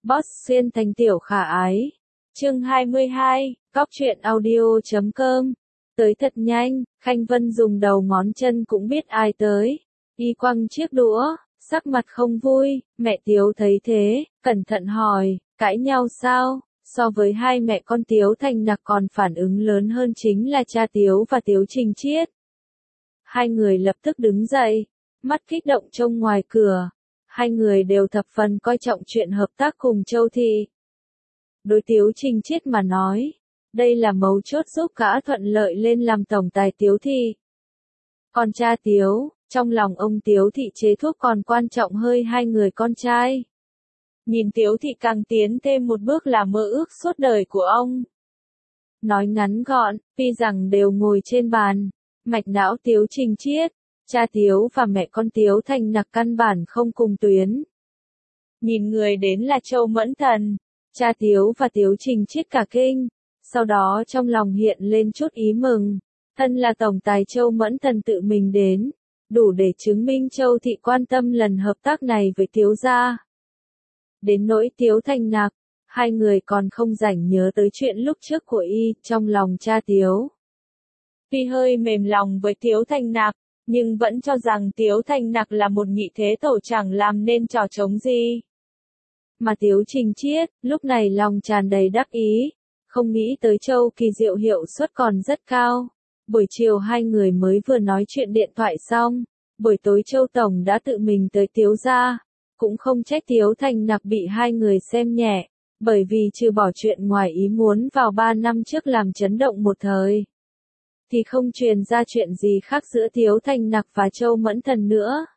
Boss xuyên thành tiểu khả ái. Chương 22, Góc truyện audio.com. Tới thật nhanh, Khanh Vân dùng đầu ngón chân cũng biết ai tới. Y quăng chiếc đũa, sắc mặt không vui, mẹ Tiếu thấy thế, cẩn thận hỏi, cãi nhau sao? So với hai mẹ con Tiếu Thành Nặc còn phản ứng lớn hơn chính là cha Tiếu và Tiếu Trình Chiết. Hai người lập tức đứng dậy, mắt kích động trông ngoài cửa. Hai người đều thập phần coi trọng chuyện hợp tác cùng Châu Thị. Đối Tiếu Trình Chiết mà nói, đây là mấu chốt giúp gã thuận lợi lên làm tổng tài Tiếu Thị. Còn cha Tiếu, trong lòng ông Tiếu Thị chế thuốc còn quan trọng hơn hai người con trai. Nhìn Tiếu Thị càng tiến thêm một bước là mơ ước suốt đời của ông. Nói ngắn gọn, tuy rằng đều ngồi trên bàn, mạch não Tiếu Trình Chiết, cha Tiếu và mẹ con Tiếu Thành Nặc căn bản không cùng tuyến. Nhìn người đến là Châu Mẫn Thần, cha Tiếu và Tiếu Trình Chiết cả kinh, sau đó trong lòng hiện lên chút ý mừng, thân là tổng tài Châu Mẫn Thần tự mình đến, đủ để chứng minh Châu Thị quan tâm lần hợp tác này với Tiếu gia. Đến nỗi Tiếu Thành Nặc, hai người còn không rảnh nhớ tới chuyện lúc trước của y, trong lòng cha Tiếu. Tuy hơi mềm lòng với Tiếu Thành Nặc, nhưng vẫn cho rằng Tiếu Thành Nặc là một nhị thế tổ chẳng làm nên trò trống gì. Mà Tiếu Trình Chiết, lúc này lòng tràn đầy đắc ý, không nghĩ tới Châu Kỳ Diệu hiệu suất còn rất cao. Buổi chiều hai người mới vừa nói chuyện điện thoại xong, buổi tối Châu Tổng đã tự mình tới Tiếu gia, cũng không trách Tiếu Thành Nặc bị hai người xem nhẹ, bởi vì trừ bỏ chuyện ngoài ý muốn vào 3 năm trước làm chấn động một thời, thì không truyền ra chuyện gì khác giữa Tiếu Thành Nặc và Châu Mẫn Thần nữa.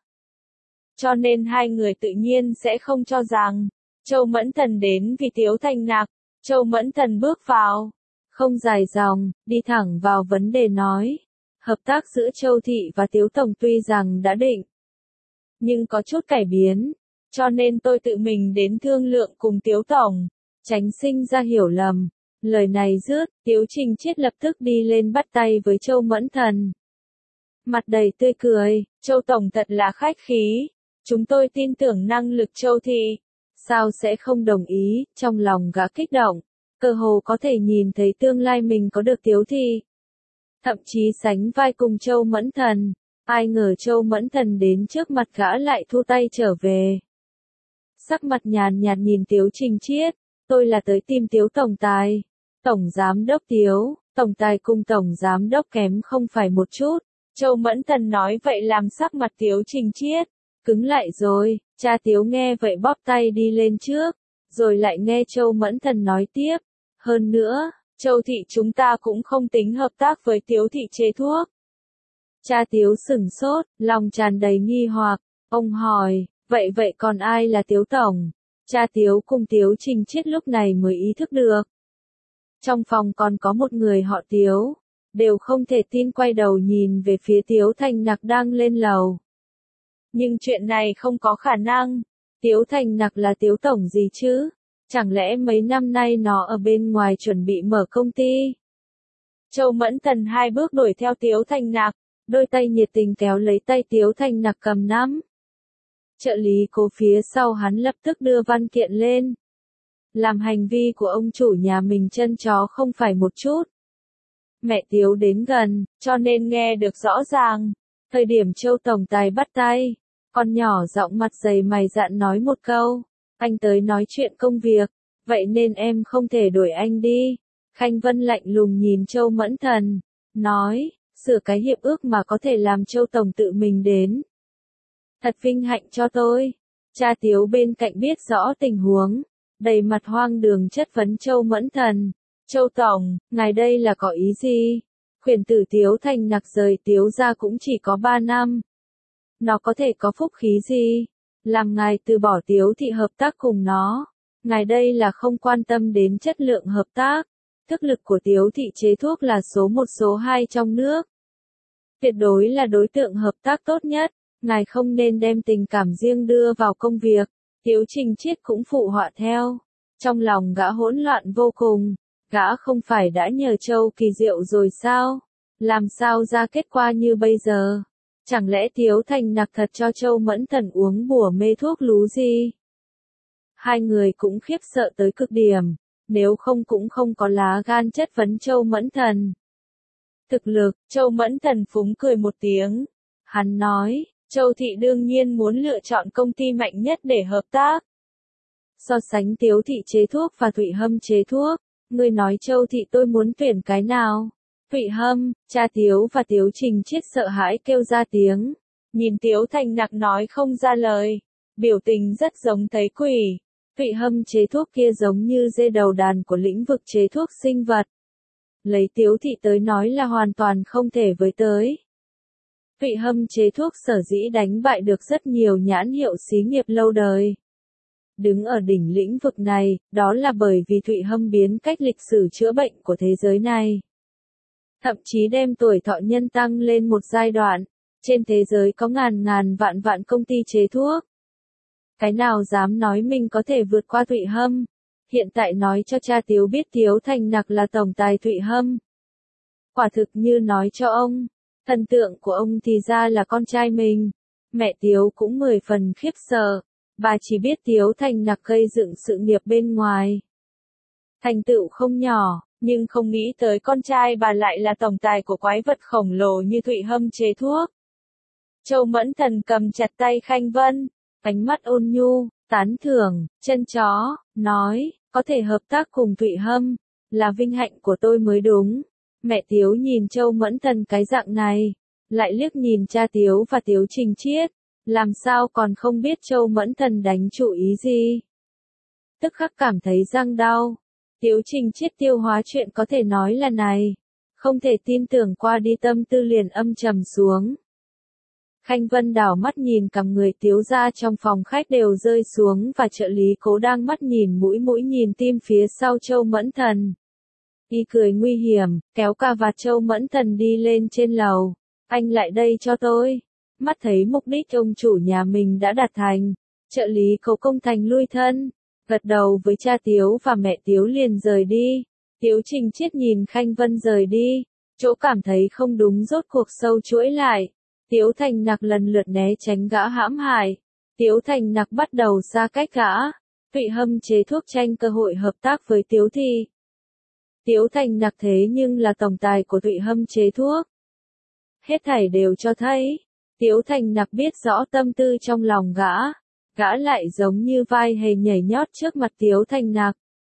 Cho nên hai người tự nhiên sẽ không cho rằng Châu Mẫn Thần đến vì Tiếu Thành Nặc. Châu Mẫn Thần bước vào, không dài dòng, đi thẳng vào vấn đề nói. Hợp tác giữa Châu Thị và Tiếu Tổng tuy rằng đã định, nhưng có chút cải biến, cho nên tôi tự mình đến thương lượng cùng Tiếu Tổng, tránh sinh ra hiểu lầm. Lời này dứt, Tiếu Trình Chiết lập tức đi lên bắt tay với Châu Mẫn Thần. Mặt đầy tươi cười, Châu Tổng thật là khách khí, chúng tôi tin tưởng năng lực Châu Thị. Sao sẽ không đồng ý, trong lòng gã kích động, cơ hồ có thể nhìn thấy tương lai mình có được Tiếu Thị. Thậm chí sánh vai cùng Châu Mẫn Thần, ai ngờ Châu Mẫn Thần đến trước mặt gã lại thu tay trở về. Sắc mặt nhàn nhạt nhìn Tiếu Trình Chiết, tôi là tới tìm Tiếu Tổng Tài. Tổng Giám Đốc Tiếu, Tổng Tài cùng Tổng Giám Đốc kém không phải một chút. Châu Mẫn Thần nói vậy làm sắc mặt Tiếu Trình Chiết cứng lại rồi, cha Tiếu nghe vậy bóp tay đi lên trước, rồi lại nghe Châu Mẫn Thần nói tiếp. Hơn nữa, Châu Thị chúng ta cũng không tính hợp tác với Tiếu Thị chế thuốc. Cha Tiếu sửng sốt, lòng tràn đầy nghi hoặc, ông hỏi, vậy còn ai là Tiếu Tổng? Cha Tiếu cùng Tiếu Trình Chiết lúc này mới ý thức được. Trong phòng còn có một người họ Tiếu, đều không thể tin quay đầu nhìn về phía Tiếu Thành Nặc đang lên lầu. Nhưng chuyện này không có khả năng, Tiếu Thành Nặc là Tiếu Tổng gì chứ? Chẳng lẽ mấy năm nay nó ở bên ngoài chuẩn bị mở công ty? Châu Mẫn Thần hai bước đuổi theo Tiếu Thành Nặc, đôi tay nhiệt tình kéo lấy tay Tiếu Thành Nặc cầm nắm. Trợ lý Cố phía sau hắn lập tức đưa văn kiện lên. Làm hành vi của ông chủ nhà mình chân chó không phải một chút. Mẹ Tiếu đến gần, cho nên nghe được rõ ràng. Thời điểm Châu Tổng Tài bắt tay, con nhỏ giọng mặt dày mày dạn nói một câu. Anh tới nói chuyện công việc, vậy nên em không thể đuổi anh đi. Khanh Vân lạnh lùng nhìn Châu Mẫn Thần, nói, sửa cái hiệp ước mà có thể làm Châu Tổng tự mình đến. Thật vinh hạnh cho tôi. Cha Tiếu bên cạnh biết rõ tình huống, đầy mặt hoang đường chất vấn Châu Mẫn Thần. Châu Tổng, ngài đây là có ý gì? Khuyển tử Tiếu Thành Nặc rời Tiếu gia cũng chỉ có 3 năm. Nó có thể có phúc khí gì? Làm ngài từ bỏ Tiếu Thị hợp tác cùng nó. Ngài đây là không quan tâm đến chất lượng hợp tác. Thực lực của Tiếu Thị chế thuốc là số 1 số 2 trong nước. Tuyệt đối là đối tượng hợp tác tốt nhất. Ngài không nên đem tình cảm riêng đưa vào công việc. Tiếu Trình Chiết cũng phụ họa theo. Trong lòng gã hỗn loạn vô cùng. Gã không phải đã nhờ Châu Kỳ Diệu rồi sao? Làm sao ra kết quả như bây giờ? Chẳng lẽ Tiếu Thành Nặc thật cho Châu Mẫn Thần uống bùa mê thuốc lú gì? Hai người cũng khiếp sợ tới cực điểm, nếu không cũng không có lá gan chất vấn Châu Mẫn Thần. Thực lực, Châu Mẫn Thần phúng cười một tiếng. Hắn nói, Châu Thị đương nhiên muốn lựa chọn công ty mạnh nhất để hợp tác. So sánh Tiếu Thị chế thuốc và Thụy Hâm chế thuốc, ngươi nói Châu Thị tôi muốn tuyển cái nào? Thụy Hâm, cha Tiếu và Tiếu Trình Chiết sợ hãi kêu ra tiếng. Nhìn Tiếu Thành Nặc nói không ra lời, biểu tình rất giống thấy quỷ. Thụy Hâm chế thuốc kia giống như dê đầu đàn của lĩnh vực chế thuốc sinh vật. Lấy Tiếu Thị tới nói là hoàn toàn không thể với tới. Thụy Hâm chế thuốc sở dĩ đánh bại được rất nhiều nhãn hiệu xí nghiệp lâu đời. Đứng ở đỉnh lĩnh vực này, đó là bởi vì Thụy Hâm biến cách lịch sử chữa bệnh của thế giới này. Thậm chí đem tuổi thọ nhân tăng lên một giai đoạn. Trên thế giới có ngàn ngàn vạn vạn công ty chế thuốc. Cái nào dám nói mình có thể vượt qua Thụy Hâm? Hiện tại nói cho cha Tiếu biết Tiếu Thành Nặc là tổng tài Thụy Hâm. Quả thực như nói cho ông, thần tượng của ông thì ra là con trai mình. Mẹ Tiếu cũng 10 phần khiếp sợ, bà chỉ biết Tiếu Thành Nặc gây dựng sự nghiệp bên ngoài. Thành tựu không nhỏ, nhưng không nghĩ tới con trai bà lại là tổng tài của quái vật khổng lồ như Thụy Hâm chế thuốc. Châu Mẫn Thần cầm chặt tay Khanh Vân, ánh mắt ôn nhu, tán thưởng, chân chó, nói, có thể hợp tác cùng Thụy Hâm, là vinh hạnh của tôi mới đúng. Mẹ Tiếu nhìn Châu Mẫn Thần cái dạng này, lại liếc nhìn cha Tiếu và Tiếu Trình Chiết, làm sao còn không biết Châu Mẫn Thần đánh chủ ý gì. Tức khắc cảm thấy răng đau. Tiếu Trình Chiết tiêu hóa chuyện có thể nói là này, không thể tin tưởng qua đi tâm tư liền âm trầm xuống. Khanh Vân đảo mắt nhìn cằm người Tiếu gia trong phòng khách đều rơi xuống và trợ lý Cố đang mắt nhìn mũi nhìn tim phía sau Châu Mẫn Thần. Y cười nguy hiểm, kéo cà vạt Châu Mẫn Thần đi lên trên lầu. Anh lại đây cho tôi. Mắt thấy mục đích ông chủ nhà mình đã đạt thành. Trợ lý Cố công thành lui thân. Gật đầu với cha Tiếu và mẹ Tiếu liền rời đi. Tiếu Trình Chiết nhìn Khanh Vân rời đi. Chỗ cảm thấy không đúng rốt cuộc sâu chuỗi lại. Tiếu Thành Nặc lần lượt né tránh gã hãm hại. Tiếu Thành Nặc bắt đầu xa cách gã. Thụy Hâm chế thuốc tranh cơ hội hợp tác với Tiếu Thị. Tiếu Thành Nặc thế nhưng là tổng tài của Thụy Hâm chế thuốc. Hết thảy đều cho thấy. Tiếu Thành Nặc biết rõ tâm tư trong lòng gã. Gã lại giống như vai hề nhảy nhót trước mặt Tiếu Thành Nặc.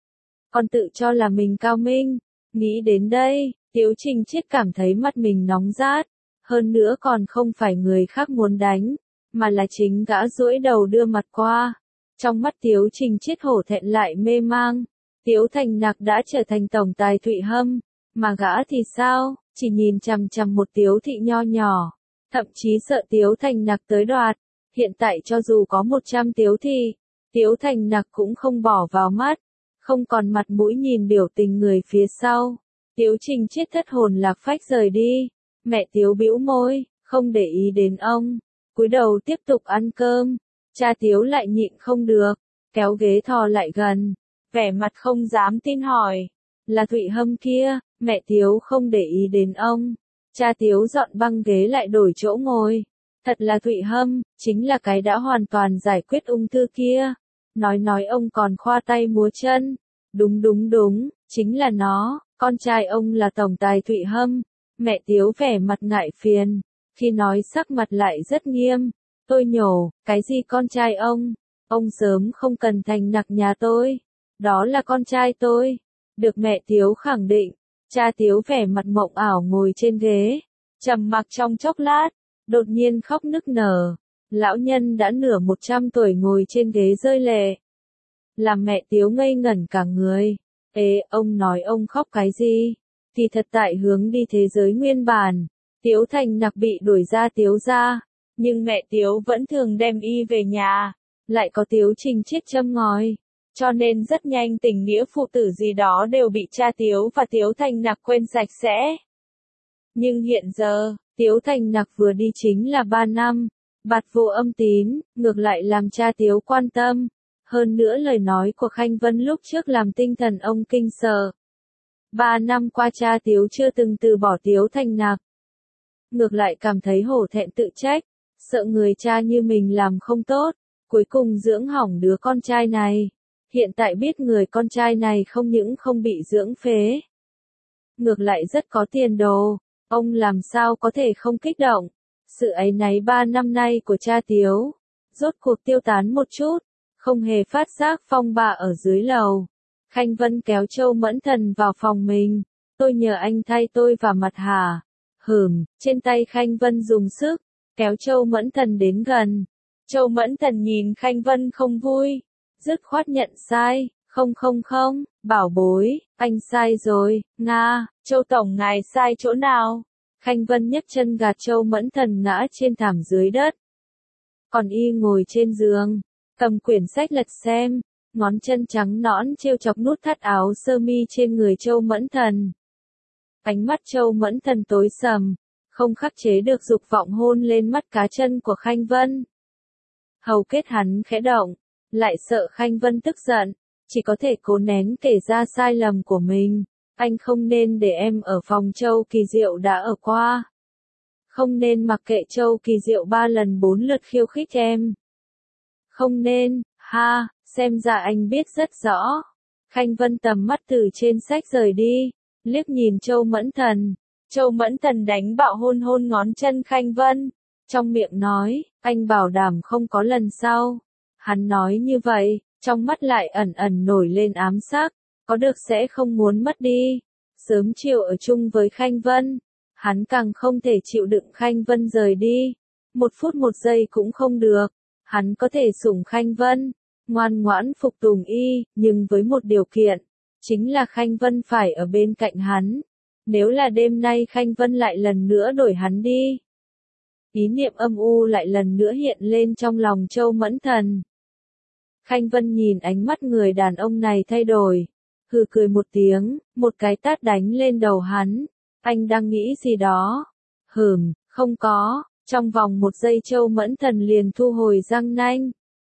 Còn tự cho là mình cao minh. Nghĩ đến đây, Tiếu Trình Chiết cảm thấy mặt mình nóng rát. Hơn nữa còn không phải người khác muốn đánh, mà là chính gã duỗi đầu đưa mặt qua. Trong mắt Tiếu Trình Chiết hổ thẹn lại mê mang. Tiếu Thành Nặc đã trở thành tổng tài Thụy Hâm, mà gã thì sao, chỉ nhìn chằm chằm một Tiếu Thị nho nhỏ. Thậm chí sợ Tiếu Thành Nặc tới đoạt. Hiện tại cho dù có 100 Tiếu Thị, Tiếu Thành Nặc cũng không bỏ vào mắt. Không còn mặt mũi nhìn biểu tình người phía sau. Tiếu Trình Chiết thất hồn lạc phách rời đi. Mẹ Tiếu bĩu môi, không để ý đến ông, cúi đầu tiếp tục ăn cơm. Cha Tiếu lại nhịn không được, kéo ghế thò lại gần, vẻ mặt không dám tin hỏi, là Thụy Hâm kia. Mẹ Tiếu không để ý đến ông. Cha Tiếu dọn băng ghế lại đổi chỗ ngồi. Thật là Thụy Hâm, chính là cái đã hoàn toàn giải quyết ung thư kia. Nói ông còn khoa tay múa chân. Đúng, chính là nó, con trai ông là tổng tài Thụy Hâm. Mẹ Tiếu vẻ mặt ngại phiền, khi nói sắc mặt lại rất nghiêm. Tôi nhổ, cái gì con trai ông sớm không cần Thành Nặc nhà tôi. Đó là con trai tôi. Được mẹ Tiếu khẳng định, cha Tiếu vẻ mặt mộng ảo ngồi trên ghế, trầm mặc trong chốc lát, đột nhiên khóc nức nở. Lão nhân đã nửa 100 tuổi ngồi trên ghế rơi lệ. Làm mẹ Tiếu ngây ngẩn cả người. Ê, ông nói ông khóc cái gì? Thì thật tại hướng đi thế giới nguyên bản, Tiếu Thành Nặc bị đuổi ra Tiếu gia, nhưng mẹ Tiếu vẫn thường đem y về nhà, lại có Tiếu Trình Chiết châm ngòi, cho nên rất nhanh tình nghĩa phụ tử gì đó đều bị cha Tiếu và Tiếu Thành Nặc quên sạch sẽ. Nhưng hiện giờ, Tiếu Thành Nặc vừa đi chính là 3 năm, bạt vô âm tín, ngược lại làm cha Tiếu quan tâm. Hơn nữa lời nói của Khanh Vân lúc trước làm tinh thần ông kinh sợ. 3 năm qua cha Tiếu chưa từng từ bỏ Tiếu Thành Nặc. Ngược lại cảm thấy hổ thẹn tự trách, sợ người cha như mình làm không tốt, cuối cùng dưỡng hỏng đứa con trai này. Hiện tại biết người con trai này không những không bị dưỡng phế, ngược lại rất có tiền đồ, ông làm sao có thể không kích động. Sự áy náy 3 năm nay của cha Tiếu, rốt cuộc tiêu tán một chút, không hề phát giác phong ba ở dưới lầu. Khanh Vân kéo Châu Mẫn Thần vào phòng mình, tôi nhờ anh thay tôi vào mặt hả? Trên tay Khanh Vân dùng sức, kéo Châu Mẫn Thần đến gần. Châu Mẫn Thần nhìn Khanh Vân không vui, dứt khoát nhận sai, không, bảo bối, anh sai rồi, Nga, Châu Tổng ngài sai chỗ nào? Khanh Vân nhấc chân gạt Châu Mẫn Thần ngã trên thảm dưới đất. Còn y ngồi trên giường, cầm quyển sách lật xem, ngón chân trắng nõn trêu chọc nút thắt áo sơ mi trên người Châu Mẫn Thần. Ánh mắt Châu Mẫn Thần tối sầm, không khắc chế được dục vọng hôn lên mắt cá chân của Khanh Vân. Hầu kết hắn khẽ động, lại sợ Khanh Vân tức giận, chỉ có thể cố nén kể ra sai lầm của mình. Anh không nên để em ở phòng Châu Kỳ Diệu đã ở qua. Không nên mặc kệ Châu Kỳ Diệu 3 lần 4 lượt khiêu khích em. Không nên, ha, xem ra anh biết rất rõ. Khanh Vân tầm mắt từ trên sách rời đi, liếc nhìn Châu Mẫn Thần. Châu Mẫn Thần đánh bạo hôn ngón chân Khanh Vân. Trong miệng nói, anh bảo đảm không có lần sau. Hắn nói như vậy, trong mắt lại ẩn ẩn nổi lên ám sắc, có được sẽ không muốn mất đi. Sớm chiều ở chung với Khanh Vân, hắn càng không thể chịu đựng Khanh Vân rời đi. 1 phút 1 giây cũng không được. Hắn có thể sủng Khanh Vân, ngoan ngoãn phục tùng y, nhưng với một điều kiện, chính là Khanh Vân phải ở bên cạnh hắn. Nếu là đêm nay Khanh Vân lại lần nữa đuổi hắn đi. Ý niệm âm u lại lần nữa hiện lên trong lòng Châu Mẫn Thần. Khanh Vân nhìn ánh mắt người đàn ông này thay đổi, hừ cười một tiếng, một cái tát đánh lên đầu hắn. Anh đang nghĩ gì đó? Không có. Trong vòng 1 giây Châu Mẫn Thần liền thu hồi răng nanh.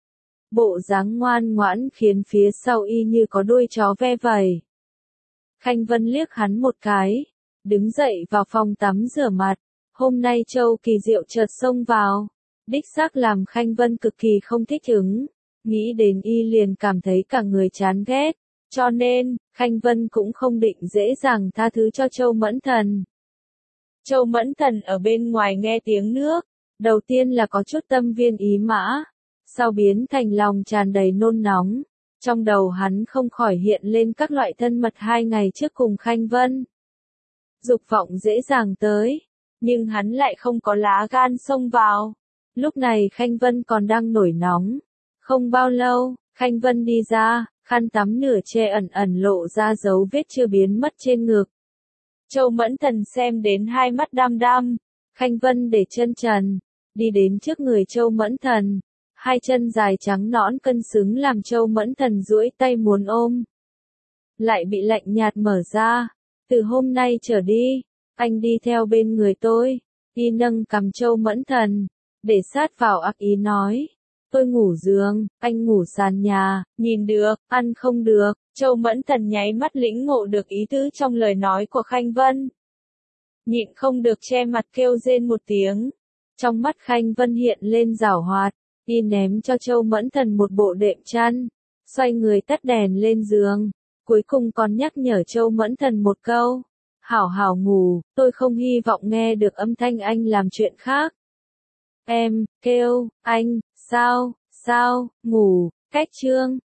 Bộ dáng ngoan ngoãn khiến phía sau y như có đuôi chó ve vẩy. Khanh Vân liếc hắn một cái, đứng dậy vào phòng tắm rửa mặt. Hôm nay Châu Kỳ Diệu chợt xông vào, đích xác làm Khanh Vân cực kỳ không thích ứng. Nghĩ đến y liền cảm thấy cả người chán ghét, cho nên, Khanh Vân cũng không định dễ dàng tha thứ cho Châu Mẫn Thần. Châu Mẫn Thần ở bên ngoài nghe tiếng nước, đầu tiên là có chút tâm viên ý mã, sau biến thành lòng tràn đầy nôn nóng. Trong đầu hắn không khỏi hiện lên các loại thân mật 2 ngày trước cùng Khanh Vân. Dục vọng dễ dàng tới, nhưng hắn lại không có lá gan xông vào. Lúc này Khanh Vân còn đang nổi nóng. Không bao lâu, Khanh Vân đi ra, khăn tắm nửa che ẩn ẩn lộ ra dấu vết chưa biến mất trên ngực. Châu Mẫn Thần xem đến hai mắt đăm đăm. Khanh Vân để chân trần, đi đến trước người Châu Mẫn Thần. Hai chân dài trắng nõn cân xứng làm Châu Mẫn Thần duỗi tay muốn ôm. Lại bị lạnh nhạt mở ra. Từ hôm nay trở đi, anh đi theo bên người tôi. Y nâng cằm Châu Mẫn Thần, để sát vào ác ý nói. Tôi ngủ giường, anh ngủ sàn nhà, nhìn được, ăn không được. Châu Mẫn Thần nháy mắt lĩnh ngộ được ý tứ trong lời nói của Khanh Vân. Nhịn không được che mặt kêu rên một tiếng. Trong mắt Khanh Vân hiện lên giảo hoạt, y ném cho Châu Mẫn Thần một bộ đệm chăn, xoay người tắt đèn lên giường, cuối cùng còn nhắc nhở Châu Mẫn Thần một câu. Hảo hảo ngủ, tôi không hy vọng nghe được âm thanh anh làm chuyện khác. Em, kêu, anh, sao, ngủ, cách chương.